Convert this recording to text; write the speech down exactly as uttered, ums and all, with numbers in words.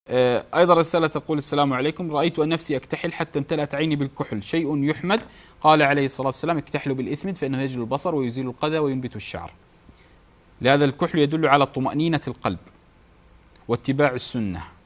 أيضا رسالة تقول: السلام عليكم، رأيت أن نفسي أكتحل حتى امتلأت عيني بالكحل، شيء يحمد؟ قال عليه الصلاة والسلام: اكتحلوا بالإثمد فإنه يجل البصر ويزيل القذى وينبت الشعر. لهذا الكحل يدل على طمأنينة القلب واتباع السنة.